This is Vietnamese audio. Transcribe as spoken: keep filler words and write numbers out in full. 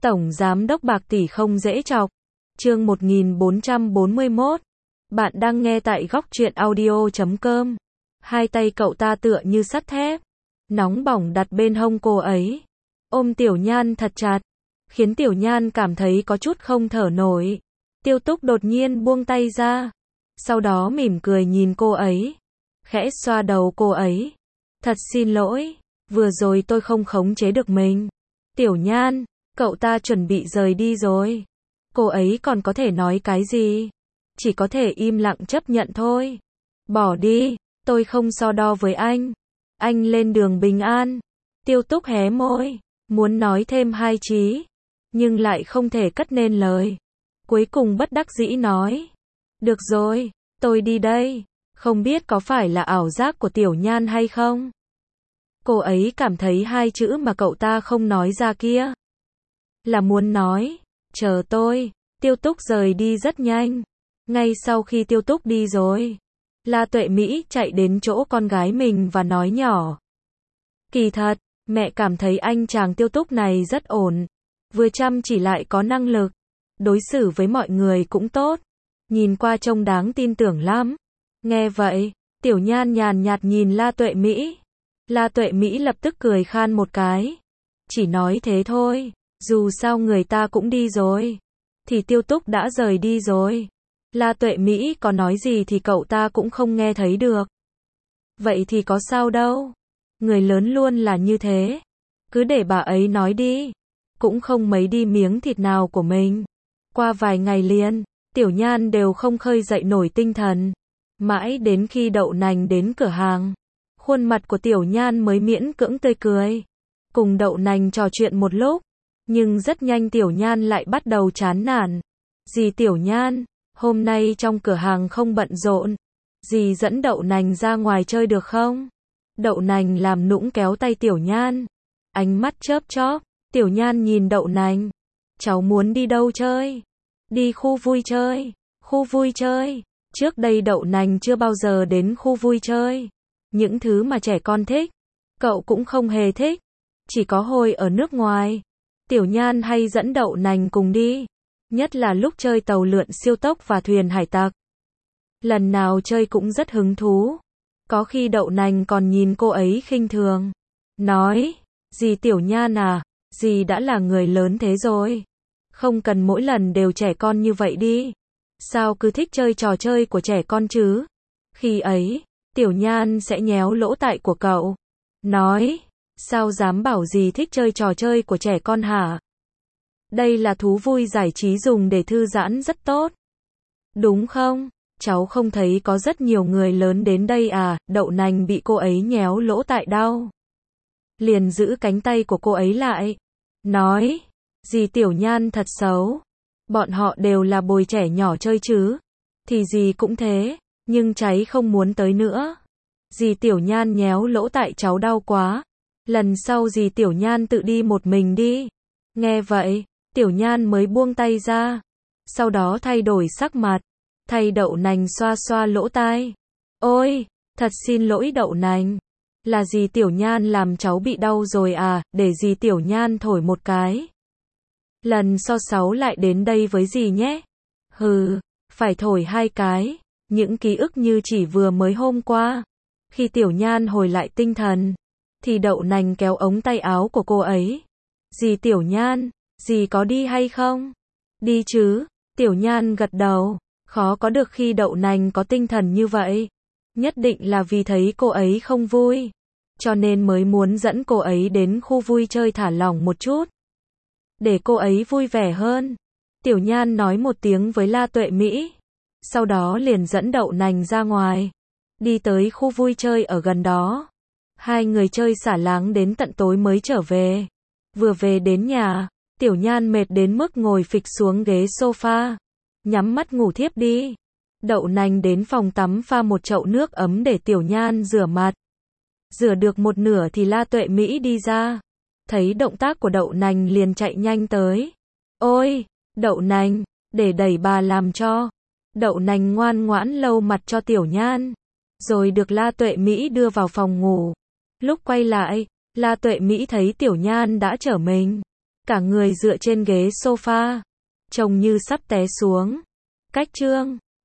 Tổng giám đốc bạc tỷ không dễ chọc. Chương một nghìn bốn trăm bốn mươi mốt. Bạn đang nghe tại góc truyện audio chấm com. Hai tay cậu ta tựa như sắt thép, nóng bỏng đặt bên hông cô ấy, ôm Tiểu Nhan thật chặt, khiến Tiểu Nhan cảm thấy có chút không thở nổi. Tiêu Túc đột nhiên buông tay ra, sau đó mỉm cười nhìn cô ấy, khẽ xoa đầu cô ấy. Thật xin lỗi, vừa rồi tôi không khống chế được mình. Tiểu Nhan, cậu ta chuẩn bị rời đi rồi. Cô ấy còn có thể nói cái gì? Chỉ có thể im lặng chấp nhận thôi. Bỏ đi, tôi không so đo với anh. Anh lên đường bình an. Tiêu Túc hé môi, muốn nói thêm hai chí, nhưng lại không thể cất nên lời. Cuối cùng bất đắc dĩ nói, được rồi, tôi đi đây. Không biết có phải là ảo giác của Tiểu Nhan hay không? Cô ấy cảm thấy hai chữ mà cậu ta không nói ra kia là muốn nói, chờ tôi. Tiêu Túc rời đi rất nhanh. Ngay sau khi Tiêu Túc đi rồi, La Tuệ Mỹ chạy đến chỗ con gái mình và nói nhỏ. Kỳ thật, mẹ cảm thấy anh chàng Tiêu Túc này rất ổn. Vừa chăm chỉ lại có năng lực. Đối xử với mọi người cũng tốt. Nhìn qua trông đáng tin tưởng lắm. Nghe vậy, Tiểu Nhan nhàn nhạt nhìn La Tuệ Mỹ. La Tuệ Mỹ lập tức cười khan một cái. Chỉ nói thế thôi, dù sao người ta cũng đi rồi. Thì Tiêu Túc đã rời đi rồi. La Tuệ Mỹ có nói gì thì cậu ta cũng không nghe thấy được. Vậy thì có sao đâu. Người lớn luôn là như thế. Cứ để bà ấy nói đi. Cũng không mấy đi miếng thịt nào của mình. Qua vài ngày liền, Tiểu Nhan đều không khơi dậy nổi tinh thần. Mãi đến khi Đậu Nành đến cửa hàng, khuôn mặt của Tiểu Nhan mới miễn cưỡng tươi cười. Cùng Đậu Nành trò chuyện một lúc, nhưng rất nhanh Tiểu Nhan lại bắt đầu chán nản. Dì Tiểu Nhan, hôm nay trong cửa hàng không bận rộn. Dì dẫn Đậu Nành ra ngoài chơi được không? Đậu Nành làm nũng kéo tay Tiểu Nhan. Ánh mắt chớp chóp, Tiểu Nhan nhìn Đậu Nành. Cháu muốn đi đâu chơi? Đi khu vui chơi. Khu vui chơi. Trước đây Đậu Nành chưa bao giờ đến khu vui chơi. Những thứ mà trẻ con thích, cậu cũng không hề thích. Chỉ có hồi ở nước ngoài, Tiểu Nhan hay dẫn Đậu Nành cùng đi. Nhất là lúc chơi tàu lượn siêu tốc và thuyền hải tặc. Lần nào chơi cũng rất hứng thú. Có khi Đậu Nành còn nhìn cô ấy khinh thường. Nói, dì Tiểu Nhan à, dì đã là người lớn thế rồi. Không cần mỗi lần đều trẻ con như vậy đi. Sao cứ thích chơi trò chơi của trẻ con chứ? Khi ấy, Tiểu Nhan sẽ nhéo lỗ tai của cậu. Nói, sao dám bảo dì thích chơi trò chơi của trẻ con hả? Đây là thú vui giải trí dùng để thư giãn rất tốt. Đúng không? Cháu không thấy có rất nhiều người lớn đến đây à? Đậu Nành bị cô ấy nhéo lỗ tai đau. Liền giữ cánh tay của cô ấy lại. Nói, dì Tiểu Nhan thật xấu. Bọn họ đều là bồi trẻ nhỏ chơi chứ. Thì dì cũng thế, nhưng cháy không muốn tới nữa. Dì Tiểu Nhan nhéo lỗ tai cháu đau quá. Lần sau dì Tiểu Nhan tự đi một mình đi. Nghe vậy, Tiểu Nhan mới buông tay ra. Sau đó thay đổi sắc mặt. Thay Đậu Nành xoa xoa lỗ tai. Ôi, thật xin lỗi Đậu Nành. Là dì Tiểu Nhan làm cháu bị đau rồi à, để dì Tiểu Nhan thổi một cái. Lần sau sáu lại đến đây với dì nhé. Hừ, phải thổi hai cái. Những ký ức như chỉ vừa mới hôm qua. Khi Tiểu Nhan hồi lại tinh thần, thì Đậu Nành kéo ống tay áo của cô ấy. Dì Tiểu Nhan, dì có đi hay không? Đi chứ. Tiểu Nhan gật đầu. Khó có được khi Đậu Nành có tinh thần như vậy. Nhất định là vì thấy cô ấy không vui. Cho nên mới muốn dẫn cô ấy đến khu vui chơi thả lỏng một chút. Để cô ấy vui vẻ hơn. Tiểu Nhan nói một tiếng với La Tuệ Mỹ. Sau đó liền dẫn Đậu Nành ra ngoài. Đi tới khu vui chơi ở gần đó. Hai người chơi xả láng đến tận tối mới trở về. Vừa về đến nhà, Tiểu Nhan mệt đến mức ngồi phịch xuống ghế sofa. Nhắm mắt ngủ thiếp đi. Đậu Nành đến phòng tắm pha một chậu nước ấm để Tiểu Nhan rửa mặt. Rửa được một nửa thì La Tuệ Mỹ đi ra. Thấy động tác của Đậu Nành liền chạy nhanh tới. Ôi, Đậu Nành, để đẩy bà làm cho. Đậu Nành ngoan ngoãn lau mặt cho Tiểu Nhan. Rồi được La Tuệ Mỹ đưa vào phòng ngủ. Lúc quay lại, La Tuệ Mỹ thấy Tiểu Nhan đã trở mình. cả người dựa trên ghế sofa, trông như sắp té xuống. Cách Trương